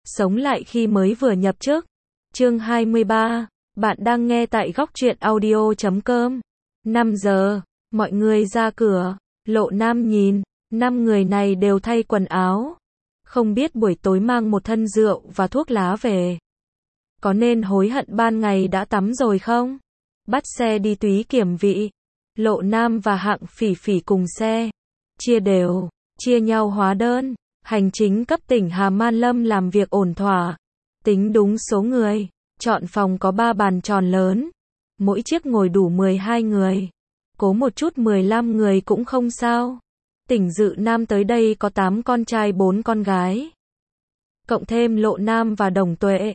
Sống lại khi mới vừa nhập chức. Chương 23. Bạn đang nghe tại góc truyện audio.com. 5 giờ, mọi người ra cửa. Lộ Nam nhìn, 5 người này đều thay quần áo. Không biết buổi tối mang một thân rượu và thuốc lá về. Có nên hối hận ban ngày đã tắm rồi không? Bắt xe đi túy kiểm vị. Lộ Nam và Hạng Phỉ Phỉ cùng xe. Chia đều, chia nhau hóa đơn. Hành chính cấp tỉnh Hà Man Lâm làm việc ổn thỏa. Tính đúng số người. Chọn phòng có 3 bàn tròn lớn. Mỗi chiếc ngồi đủ 12 người. Cố một chút 15 người cũng không sao. Tỉnh Dự Nam tới đây có 8 con trai 4 con gái. Cộng thêm Lộ Nam và Đồng Tuệ.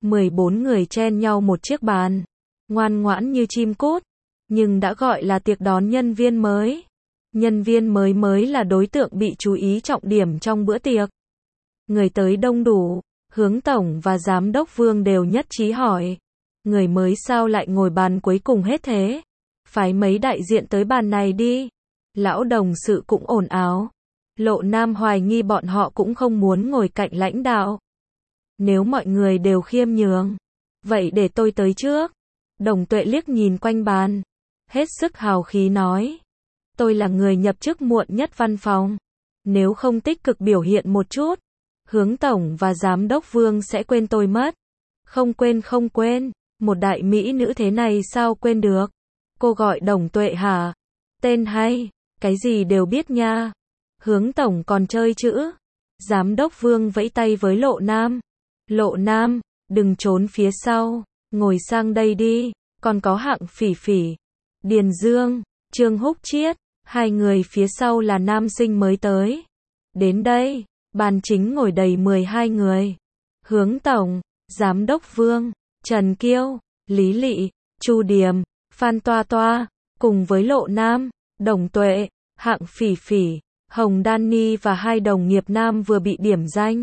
14 người chen nhau một chiếc bàn. Ngoan ngoãn như chim cút. Nhưng đã gọi là tiệc đón nhân viên mới. Nhân viên mới là đối tượng bị chú ý trọng điểm trong bữa tiệc. Người tới đông đủ. Hướng tổng và giám đốc Vương đều nhất trí hỏi. Người mới sao lại ngồi bàn cuối cùng hết thế? Phái mấy đại diện tới bàn này đi. Lão đồng sự cũng ồn ào. Lộ Nam hoài nghi bọn họ cũng không muốn ngồi cạnh lãnh đạo. Nếu mọi người đều khiêm nhường, vậy để tôi tới trước. Đồng Tuệ liếc nhìn quanh bàn. Hết sức hào khí nói. Tôi là người nhập chức muộn nhất văn phòng. Nếu không tích cực biểu hiện một chút, Hướng tổng và giám đốc Vương sẽ quên tôi mất. Không quên, một đại mỹ nữ thế này sao quên được. Cô gọi Đồng Tuệ hả? Tên hay, cái gì đều biết nha. Hướng tổng còn chơi chữ. Giám đốc Vương vẫy tay với Lộ Nam. Lộ Nam, đừng trốn phía sau, ngồi sang đây đi. Còn có Hạng Phỉ Phỉ, Điền Dương, Trương Húc Chiết, 2 người phía sau là nam sinh mới tới. Đến đây, bàn chính ngồi đầy 12 người. Hướng tổng, giám đốc Vương, Trần Kiêu, Lý Lị, Chu Điềm, Phan Toa Toa, cùng với Lộ Nam, Đồng Tuệ, Hạng Phỉ Phỉ, Hồng Đan Ni và 2 đồng nghiệp nam vừa bị điểm danh.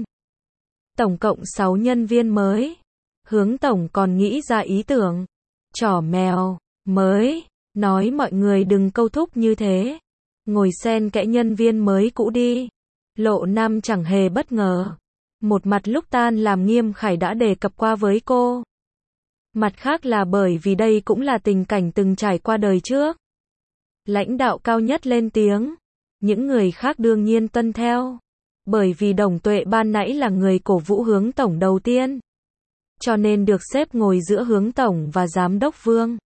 Tổng cộng 6 nhân viên mới. Hướng tổng còn nghĩ ra ý tưởng trò mèo mới, nói mọi người đừng câu thúc như thế. Ngồi xen kẽ nhân viên mới cũ đi. Lộ Nam chẳng hề bất ngờ. Một mặt lúc tan làm Nghiêm Khải đã đề cập qua với cô. Mặt khác là bởi vì đây cũng là tình cảnh từng trải qua đời trước. Lãnh đạo cao nhất lên tiếng. Những người khác đương nhiên tuân theo. Bởi vì Đồng Tuệ ban nãy là người cổ vũ Hướng tổng đầu tiên. Cho nên được xếp ngồi giữa Hướng tổng và giám đốc Vương.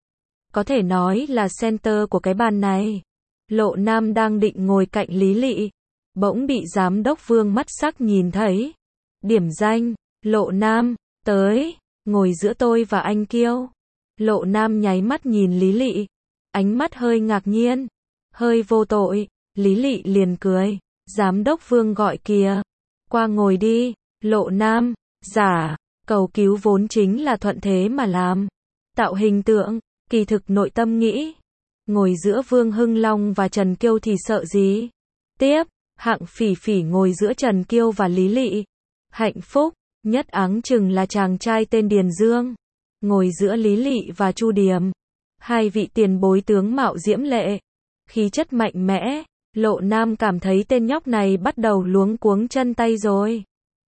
Có thể nói là center của cái bàn này. Lộ Nam đang định ngồi cạnh Lý Lị. Bỗng bị giám đốc Vương mắt sắc nhìn thấy. Điểm danh, Lộ Nam, tới, ngồi giữa tôi và anh Kiêu. Lộ Nam nháy mắt nhìn Lý Lị. Ánh mắt hơi ngạc nhiên, hơi vô tội. Lý Lị liền cười. Giám đốc Vương gọi kìa. Qua ngồi đi. Lộ Nam, giả, cầu cứu vốn chính là thuận thế mà làm. Tạo hình tượng, kỳ thực nội tâm nghĩ. Ngồi giữa Vương Hưng Long và Trần Kiêu thì sợ gì? Tiếp, Hạng Phỉ Phỉ ngồi giữa Trần Kiêu và Lý Lị. Hạnh phúc, nhất áng chừng là chàng trai tên Điền Dương. Ngồi giữa Lý Lị và Chu Điềm. 2 vị tiền bối tướng mạo diễm lệ. Khí chất mạnh mẽ. Lộ Nam cảm thấy tên nhóc này bắt đầu luống cuống chân tay rồi.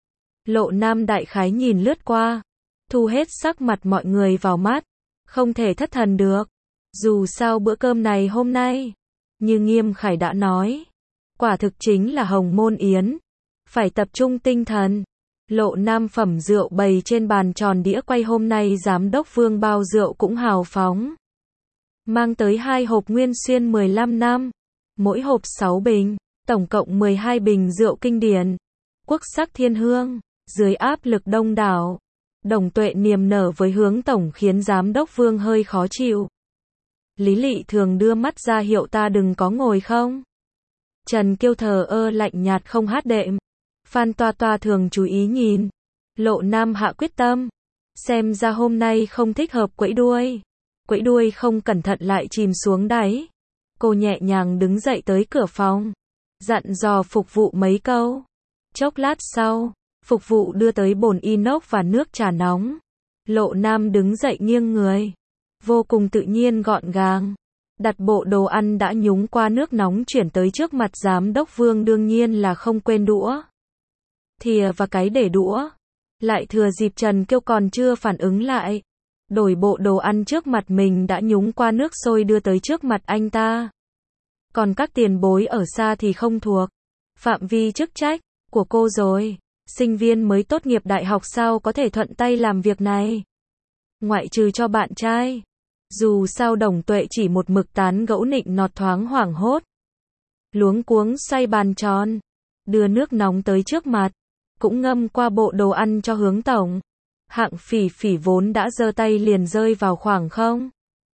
Lộ Nam đại khái nhìn lướt qua. Thu hết sắc mặt mọi người vào mắt. Không thể thất thần được. Dù sao bữa cơm này hôm nay, như Nghiêm Khải đã nói, quả thực chính là hồng môn yến. Phải tập trung tinh thần. Lộ Nam phẩm rượu bày trên bàn tròn đĩa quay hôm nay giám đốc Vương bao rượu cũng hào phóng. Mang tới 2 hộp Nguyên Xuyên 15 năm. Mỗi hộp 6 bình, tổng cộng 12 bình rượu kinh điển. Quốc sắc thiên hương, dưới áp lực đông đảo. Đồng Tuệ niềm nở với Hướng tổng khiến giám đốc Vương hơi khó chịu. Lý Lị thường đưa mắt ra hiệu ta đừng có ngồi không. Trần Kiêu thờ ơ lạnh nhạt không hát đệm. Phan Toa Toa thường chú ý nhìn. Lộ Nam hạ quyết tâm. Xem ra hôm nay không thích hợp quẫy đuôi. Quẫy đuôi không cẩn thận lại chìm xuống đáy. Cô nhẹ nhàng đứng dậy tới cửa phòng. Dặn dò phục vụ mấy câu. Chốc lát sau, phục vụ đưa tới bồn inox và nước trà nóng. Lộ Nam đứng dậy nghiêng người. Vô cùng tự nhiên gọn gàng. Đặt bộ đồ ăn đã nhúng qua nước nóng chuyển tới trước mặt giám đốc Vương đương nhiên là không quên đũa. Thìa và cái để đũa. Lại thừa dịp Trần Kiêu còn chưa phản ứng lại, đổi bộ đồ ăn trước mặt mình đã nhúng qua nước sôi đưa tới trước mặt anh ta. Còn các tiền bối ở xa thì không thuộc phạm vi chức trách của cô rồi. Sinh viên mới tốt nghiệp đại học sao có thể thuận tay làm việc này. Ngoại trừ cho bạn trai. Dù sao Đồng Tuệ chỉ một mực tán gẫu nịnh nọt thoáng hoảng hốt. Luống cuống xoay bàn tròn. Đưa nước nóng tới trước mặt. Cũng ngâm qua bộ đồ ăn cho Hướng tổng. Hạng Phỉ Phỉ vốn đã giơ tay liền rơi vào khoảng không.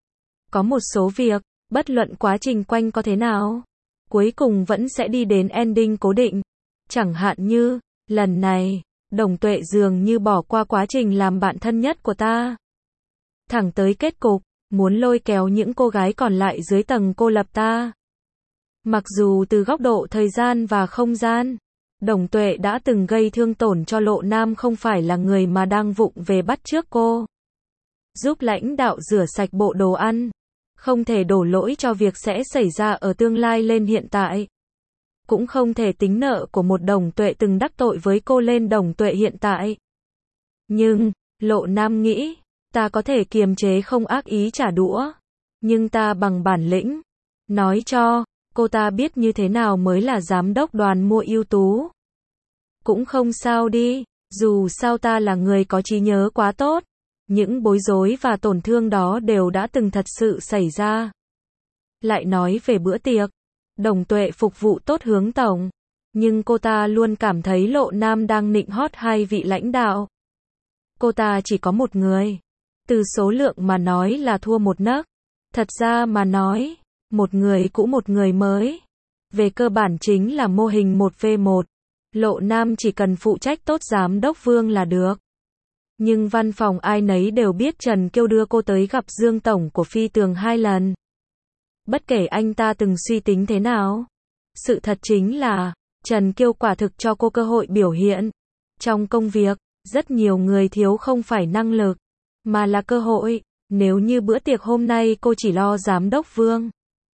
Có một số việc, bất luận quá trình quanh có thế nào, cuối cùng vẫn sẽ đi đến ending cố định. Chẳng hạn như, lần này, Đồng Tuệ dường như bỏ qua quá trình làm bạn thân nhất của ta. Thẳng tới kết cục, muốn lôi kéo những cô gái còn lại dưới tầng cô lập ta. Mặc dù từ góc độ thời gian và không gian, Đồng Tuệ đã từng gây thương tổn cho Lộ Nam không phải là người mà đang vụng về bắt chước cô. Giúp lãnh đạo rửa sạch bộ đồ ăn. Không thể đổ lỗi cho việc sẽ xảy ra ở tương lai lên hiện tại. Cũng không thể tính nợ của một Đồng Tuệ từng đắc tội với cô lên Đồng Tuệ hiện tại. Nhưng, Lộ Nam nghĩ, ta có thể kiềm chế không ác ý trả đũa. Nhưng ta bằng bản lĩnh, nói cho cô ta biết như thế nào mới là giám đốc đoàn mua ưu tú. Cũng không sao đi, dù sao ta là người có trí nhớ quá tốt. Những bối rối và tổn thương đó đều đã từng thật sự xảy ra. Lại nói về bữa tiệc, Đồng Tuệ phục vụ tốt Hướng tổng, nhưng cô ta luôn cảm thấy Lộ Nam đang nịnh hót hai vị lãnh đạo. Cô ta chỉ có một người. Từ số lượng mà nói là thua một nấc. Thật ra mà nói, một người cũ một người mới. Về cơ bản chính là mô hình 1v1. Lộ Nam chỉ cần phụ trách tốt giám đốc Vương là được. Nhưng văn phòng ai nấy đều biết Trần Kiêu đưa cô tới gặp Dương tổng của Phi Tường 2 lần. Bất kể anh ta từng suy tính thế nào, sự thật chính là Trần Kiêu quả thực cho cô cơ hội biểu hiện. Trong công việc, rất nhiều người thiếu không phải năng lực, mà là cơ hội. Nếu như bữa tiệc hôm nay cô chỉ lo giám đốc Vương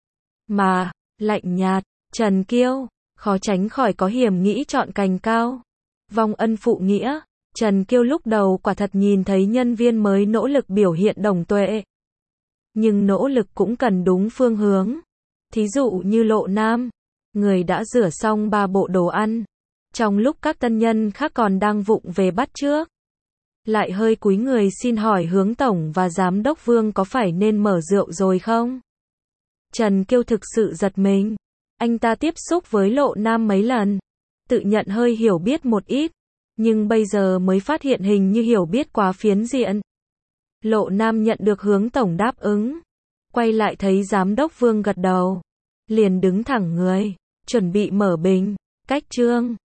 mà lạnh nhạt, Trần Kiêu khó tránh khỏi có hiểm nghĩ chọn cành cao, vong ân phụ nghĩa. Trần Kiêu lúc đầu quả thật nhìn thấy nhân viên mới nỗ lực biểu hiện Đồng Tuệ. Nhưng nỗ lực cũng cần đúng phương hướng. Thí dụ như Lộ Nam, người đã rửa xong 3 bộ đồ ăn. Trong lúc các tân nhân khác còn đang vụng về bắt chước. Lại hơi cúi người xin hỏi Hướng tổng và giám đốc Vương có phải nên mở rượu rồi không? Trần Kiêu thực sự giật mình. Anh ta tiếp xúc với Lộ Nam mấy lần. Tự nhận hơi hiểu biết một ít. Nhưng bây giờ mới phát hiện hình như hiểu biết quá phiến diện. Lộ Nam nhận được Hướng tổng đáp ứng. Quay lại thấy giám đốc Vương gật đầu. Liền đứng thẳng người. Chuẩn bị mở bình. Cách chương.